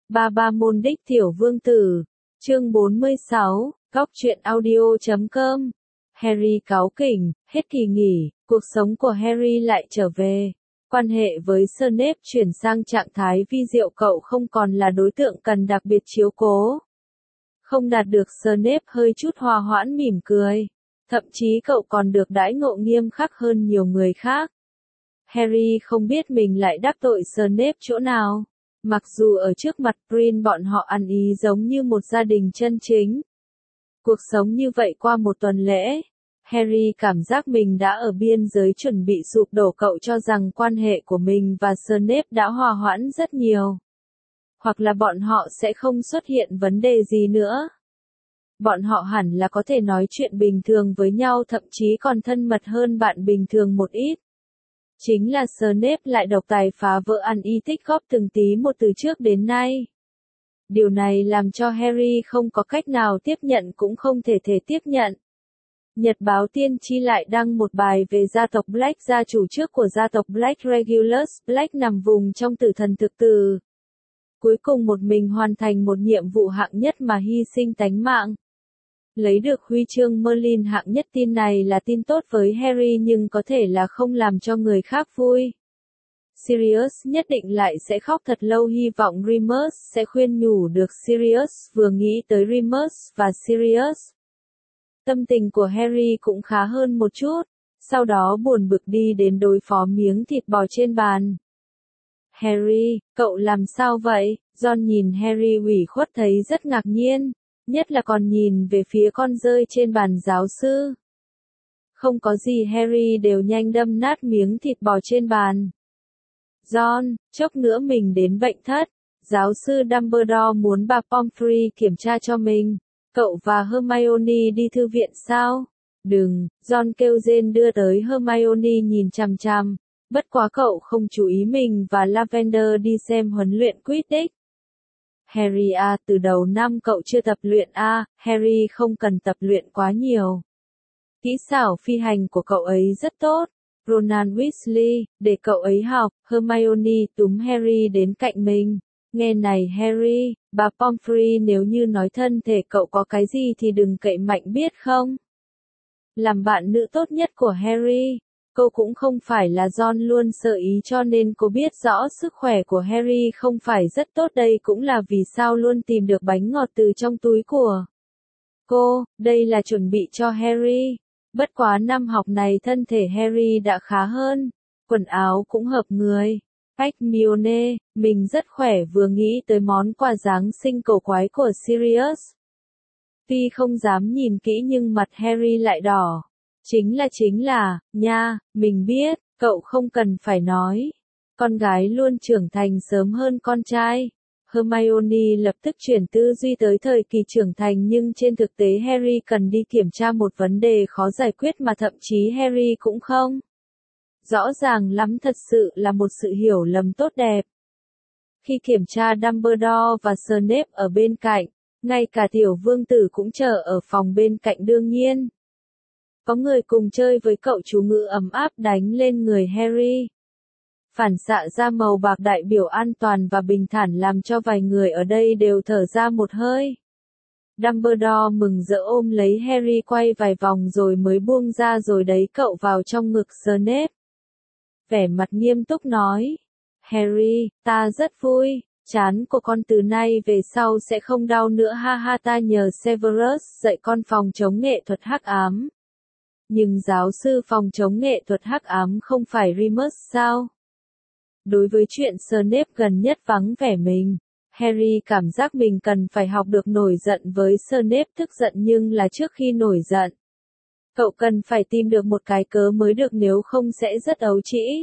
Ba Ba Môn Đích Tiểu Vương Tử, chương 46, Góc truyện audio.com. Harry cáu kỉnh, hết kỳ nghỉ, cuộc sống của Harry lại trở về. Quan hệ với Snape chuyển sang trạng thái vi diệu, cậu không còn là đối tượng cần đặc biệt chiếu cố. Không đạt được, Snape hơi chút hòa hoãn mỉm cười. Thậm chí cậu còn được đãi ngộ nghiêm khắc hơn nhiều người khác. Harry không biết mình lại đắc tội Snape chỗ nào. Mặc dù ở trước mặt Green bọn họ ăn ý giống như một gia đình chân chính. Cuộc sống như vậy qua một tuần lễ, Harry cảm giác mình đã ở biên giới chuẩn bị sụp đổ. Cậu cho rằng quan hệ của mình và Snape đã hòa hoãn rất nhiều. Hoặc là bọn họ sẽ không xuất hiện vấn đề gì nữa. Bọn họ hẳn là có thể nói chuyện bình thường với nhau, thậm chí còn thân mật hơn bạn bình thường một ít. Chính là Snape lại độc tài phá vỡ ăn ý tích góp từng tí một từ trước đến nay. Điều này làm cho Harry không có cách nào tiếp nhận, cũng không thể tiếp nhận. Nhật báo Tiên tri lại đăng một bài về gia tộc Black. Gia chủ trước của gia tộc Black, Regulus Black, nằm vùng trong tử thần thực tử. Cuối cùng một mình hoàn thành một nhiệm vụ hạng nhất mà hy sinh tánh mạng. Lấy được huy chương Merlin hạng nhất. Tin này là tin tốt với Harry nhưng có thể là không làm cho người khác vui. Sirius nhất định lại sẽ khóc thật lâu, hy vọng Remus sẽ khuyên nhủ được Sirius. Vừa nghĩ tới Remus và Sirius, tâm tình của Harry cũng khá hơn một chút, sau đó buồn bực đi đến đối phó miếng thịt bò trên bàn. Harry, cậu làm sao vậy? Ron nhìn Harry ủy khuất thấy rất ngạc nhiên, nhất là còn nhìn về phía con dơi trên bàn. Giáo sư. Không có gì, Harry đều nhanh đâm nát miếng thịt bò trên bàn. Ron, chốc nữa mình đến bệnh thất. Giáo sư Dumbledore muốn bà Pomfrey kiểm tra cho mình. Cậu và Hermione đi thư viện sao? Đừng, Ron kêu rên đưa tới. Hermione nhìn chằm chằm. Bất quá cậu không chú ý mình và Lavender đi xem huấn luyện Quidditch. Harry à, từ đầu năm cậu chưa tập luyện à? Harry không cần tập luyện quá nhiều. Kỹ xảo phi hành của cậu ấy rất tốt. Ronald Weasley, để cậu ấy học. Hermione túm Harry đến cạnh mình. Nghe này Harry, bà Pomfrey nếu như nói thân thể cậu có cái gì thì đừng cậy mạnh biết không? Làm bạn nữ tốt nhất của Harry. Cô cũng không phải là Ron luôn sợ ý, cho nên cô biết rõ sức khỏe của Harry không phải rất tốt. Đây cũng là vì sao luôn tìm được bánh ngọt từ trong túi của cô. Đây là chuẩn bị cho Harry. Bất quá năm học này thân thể Harry đã khá hơn. Quần áo cũng hợp người. Hermione, mình rất khỏe. Vừa nghĩ tới món quà Giáng sinh cổ quái của Sirius. Tuy không dám nhìn kỹ nhưng mặt Harry lại đỏ. Chính là, nha, mình biết, cậu không cần phải nói. Con gái luôn trưởng thành sớm hơn con trai. Hermione lập tức chuyển tư duy tới thời kỳ trưởng thành, nhưng trên thực tế Harry cần đi kiểm tra một vấn đề khó giải quyết mà thậm chí Harry cũng không rõ ràng lắm, thật sự là một sự hiểu lầm tốt đẹp. Khi kiểm tra, Dumbledore và Snape ở bên cạnh, ngay cả tiểu vương tử cũng chờ ở phòng bên cạnh. Đương nhiên, có người cùng chơi với cậu. Chú ngữ ấm áp đánh lên người Harry. Phản xạ ra màu bạc đại biểu an toàn và bình thản, làm cho vài người ở đây đều thở ra một hơi. Dumbledore mừng rỡ ôm lấy Harry quay vài vòng rồi mới buông ra, rồi đẩy cậu vào trong ngực Snape. Vẻ mặt nghiêm túc nói, Harry, ta rất vui, trán của con từ nay về sau sẽ không đau nữa, ha ha. Ta nhờ Severus dạy con phòng chống nghệ thuật hắc ám. Nhưng giáo sư phòng chống nghệ thuật hắc ám không phải Remus sao? Đối với chuyện Snape gần nhất vắng vẻ mình, Harry cảm giác mình cần phải học được nổi giận với Snape. Tức giận nhưng là trước khi nổi giận, cậu cần phải tìm được một cái cớ mới được, nếu không sẽ rất ấu trĩ.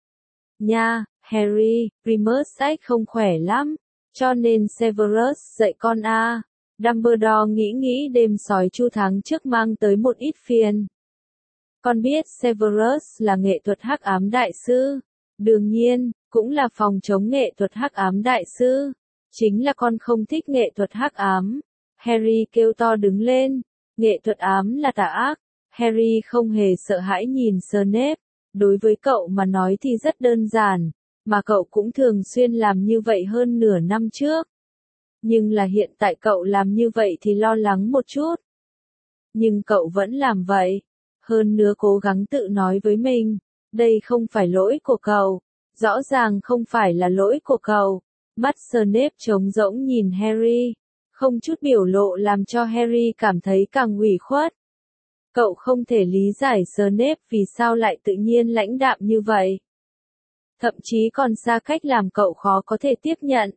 Nha, Harry, Remus không khỏe lắm, cho nên Severus dạy con a. Dumbledore nghĩ đêm sói chu tháng trước mang tới một ít phiền. Con biết Severus là nghệ thuật hắc ám đại sư. Đương nhiên, cũng là phòng chống nghệ thuật hắc ám đại sư. Chính là con không thích nghệ thuật hắc ám. Harry kêu to đứng lên. Nghệ thuật ám là tà ác. Harry không hề sợ hãi nhìn Snape. Đối với cậu mà nói thì rất đơn giản, mà cậu cũng thường xuyên làm như vậy hơn nửa năm trước. Nhưng là hiện tại cậu làm như vậy thì lo lắng một chút. Nhưng cậu vẫn làm vậy. Hơn nữa cố gắng tự nói với mình, đây không phải lỗi của cậu. Rõ ràng không phải là lỗi của cậu. Mắt Snape trống rỗng nhìn Harry. Không chút biểu lộ làm cho Harry cảm thấy càng ủy khuất. Cậu không thể lý giải Snape vì sao lại tự nhiên lãnh đạm như vậy. Thậm chí còn xa cách làm cậu khó có thể tiếp nhận.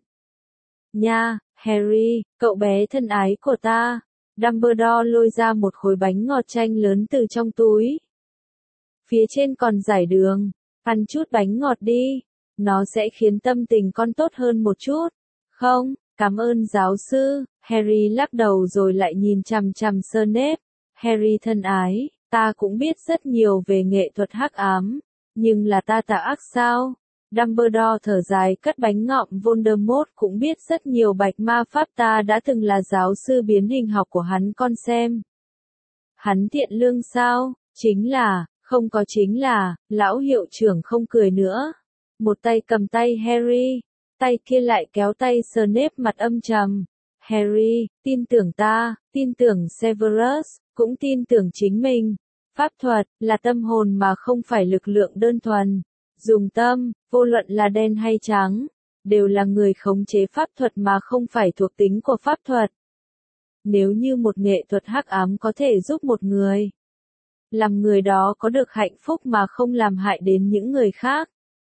Nha, Harry, cậu bé thân ái của ta. Dumbledore lôi ra một khối bánh ngọt chanh lớn từ trong túi. Phía trên còn dải đường. Ăn chút bánh ngọt đi. Nó sẽ khiến tâm tình con tốt hơn một chút. Không, cảm ơn giáo sư. Harry lắc đầu rồi lại nhìn chằm chằm Snape. Harry thân ái, ta cũng biết rất nhiều về nghệ thuật hắc ám. Nhưng là ta tà ác sao? Dumbledore thở dài cất bánh ngọm. Voldemort cũng biết rất nhiều bạch ma pháp, ta đã từng là giáo sư biến hình học của hắn, con xem. Hắn thiện lương sao? Chính là, không có chính là, lão hiệu trưởng không cười nữa. Một tay cầm tay Harry, tay kia lại kéo tay Snape mặt âm trầm. Harry, tin tưởng ta, tin tưởng Severus, cũng tin tưởng chính mình. Pháp thuật là tâm hồn mà không phải lực lượng đơn thuần. Dùng tâm, vô luận là đen hay trắng, đều là người khống chế pháp thuật mà không phải thuộc tính của pháp thuật. Nếu như một nghệ thuật hắc ám có thể giúp một người, làm người đó có được hạnh phúc mà không làm hại đến những người khác.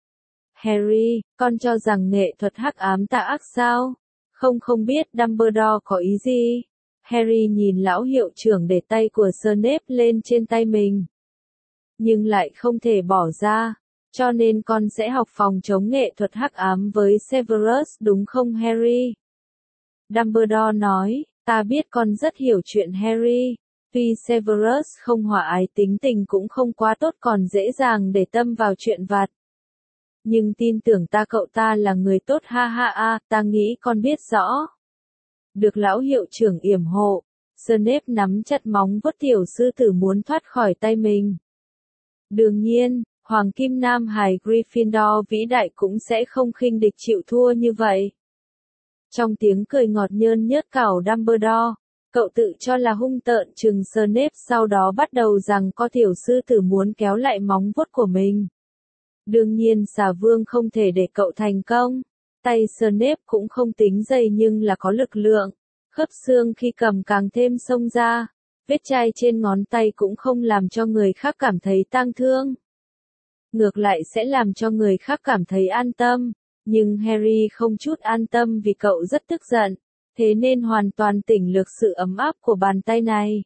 Harry, con cho rằng nghệ thuật hắc ám tà ác sao? Không biết Dumbledore có ý gì? Harry nhìn lão hiệu trưởng để tay của Snape lên trên tay mình. Nhưng lại không thể bỏ ra. Cho nên con sẽ học phòng chống nghệ thuật hắc ám với Severus đúng không Harry? Dumbledore nói, ta biết con rất hiểu chuyện Harry. Tuy Severus không hòa ái, tính tình cũng không quá tốt, còn dễ dàng để tâm vào chuyện vặt. Nhưng tin tưởng ta, cậu ta là người tốt, ha ha a, ta nghĩ con biết rõ. Được lão hiệu trưởng yểm hộ, Snape nắm chặt móng vuốt tiểu sư tử muốn thoát khỏi tay mình. Đương nhiên, Hoàng Kim Nam Hải Gryffindor vĩ đại cũng sẽ không khinh địch chịu thua như vậy. Trong tiếng cười ngọt nhơn nhớt cảo Dumbledore, cậu tự cho là hung tợn trừng Snape, sau đó bắt đầu rằng có tiểu sư tử muốn kéo lại móng vuốt của mình. Đương nhiên xà vương không thể để cậu thành công. Tay Snape cũng không tính dày nhưng là có lực lượng. Khớp xương khi cầm càng thêm xông ra. Vết chai trên ngón tay cũng không làm cho người khác cảm thấy tang thương. Ngược lại sẽ làm cho người khác cảm thấy an tâm. Nhưng Harry không chút an tâm vì cậu rất tức giận. Thế nên hoàn toàn tỉnh lược sự ấm áp của bàn tay này.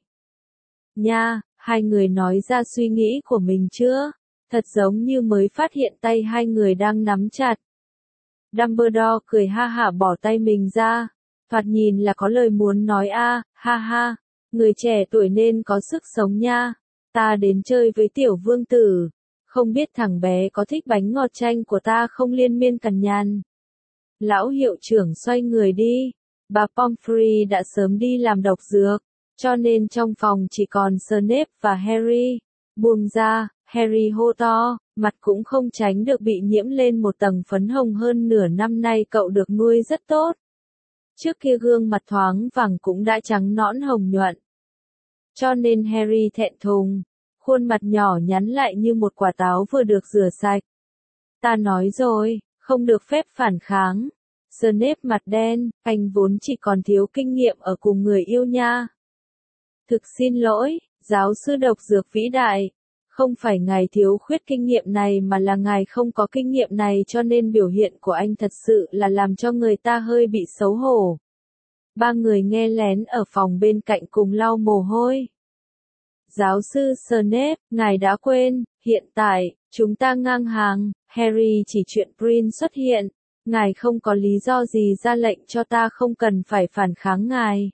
Nha, hai người nói ra suy nghĩ của mình chưa? Thật giống như mới phát hiện tay hai người đang nắm chặt. Dumbledore cười ha hả bỏ tay mình ra. Thoạt nhìn là có lời muốn nói a, ha ha. Người trẻ tuổi nên có sức sống nha. Ta đến chơi với tiểu vương tử. Không biết thằng bé có thích bánh ngọt chanh của ta không, liên miên cằn nhằn. Lão hiệu trưởng xoay người đi. Bà Pomfrey đã sớm đi làm độc dược. Cho nên trong phòng chỉ còn Snape và Harry. Buông ra, Harry hô to, mặt cũng không tránh được bị nhiễm lên một tầng phấn hồng, hơn nửa năm nay cậu được nuôi rất tốt. Trước kia gương mặt thoáng vàng cũng đã trắng nõn hồng nhuận. Cho nên Harry thẹn thùng, khuôn mặt nhỏ nhắn lại như một quả táo vừa được rửa sạch. Ta nói rồi, không được phép phản kháng. Snape mặt đen, anh vốn chỉ còn thiếu kinh nghiệm ở cùng người yêu nha. Thực xin lỗi, giáo sư độc dược vĩ đại. Không phải ngài thiếu khuyết kinh nghiệm này mà là ngài không có kinh nghiệm này, cho nên biểu hiện của anh thật sự là làm cho người ta hơi bị xấu hổ. Ba người nghe lén ở phòng bên cạnh cùng lau mồ hôi. Giáo sư Snape, ngài đã quên, hiện tại, chúng ta ngang hàng, Harry chỉ chuyện Prince xuất hiện. Ngài không có lý do gì ra lệnh cho ta không cần phải phản kháng ngài.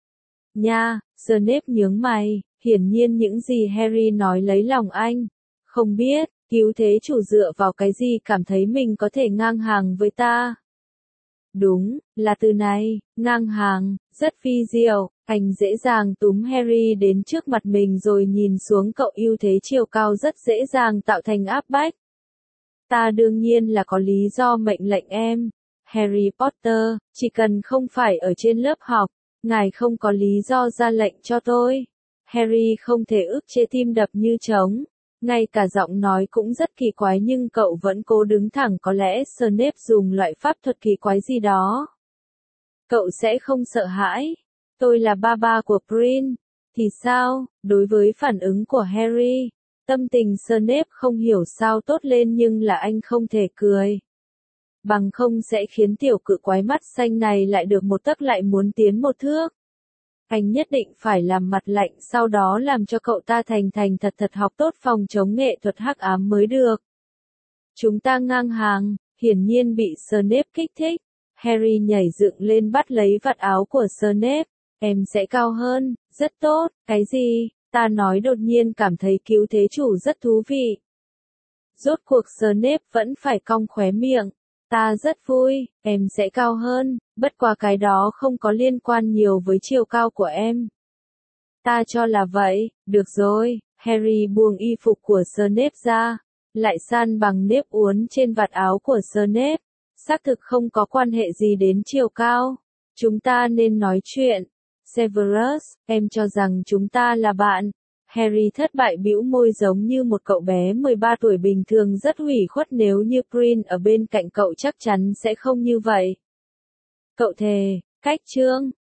Nha, Snape nhướng mày, hiển nhiên những gì Harry nói lấy lòng anh. Không biết, cứu thế chủ dựa vào cái gì cảm thấy mình có thể ngang hàng với ta? Đúng, là từ này, ngang hàng, rất phi diệu. Anh dễ dàng túm Harry đến trước mặt mình rồi nhìn xuống cậu, ưu thế chiều cao rất dễ dàng tạo thành áp bách. Ta đương nhiên là có lý do mệnh lệnh em. Harry Potter, chỉ cần không phải ở trên lớp học, ngài không có lý do ra lệnh cho tôi. Harry không thể ức chế tim đập như trống. Ngay cả giọng nói cũng rất kỳ quái nhưng cậu vẫn cố đứng thẳng, có lẽ Snape dùng loại pháp thuật kỳ quái gì đó. Cậu sẽ không sợ hãi. Tôi là ba của Prin. Thì sao? Đối với phản ứng của Harry, tâm tình Snape không hiểu sao tốt lên nhưng là anh không thể cười. Bằng không sẽ khiến tiểu cự quái mắt xanh này lại được một tấc lại muốn tiến một thước. Anh nhất định phải làm mặt lạnh sau đó làm cho cậu ta thành thật học tốt phòng chống nghệ thuật hắc ám mới được. Chúng ta ngang hàng, hiển nhiên bị Snape kích thích. Harry nhảy dựng lên bắt lấy vạt áo của Snape. Em sẽ cao hơn, rất tốt, cái gì? Ta nói đột nhiên cảm thấy cứu thế chủ rất thú vị. Rốt cuộc Snape vẫn phải cong khóe miệng. Ta rất vui, em sẽ cao hơn, bất quá cái đó không có liên quan nhiều với chiều cao của em. Ta cho là vậy, được rồi, Harry buông y phục của Snape ra, lại san bằng nếp uốn trên vạt áo của Snape. Xác thực không có quan hệ gì đến chiều cao. Chúng ta nên nói chuyện. Severus, em cho rằng chúng ta là bạn. Harry thất bại bĩu môi giống như một cậu bé 13 tuổi bình thường rất hủy khuất, nếu như Prin ở bên cạnh cậu chắc chắn sẽ không như vậy. Cậu thề, cách chương.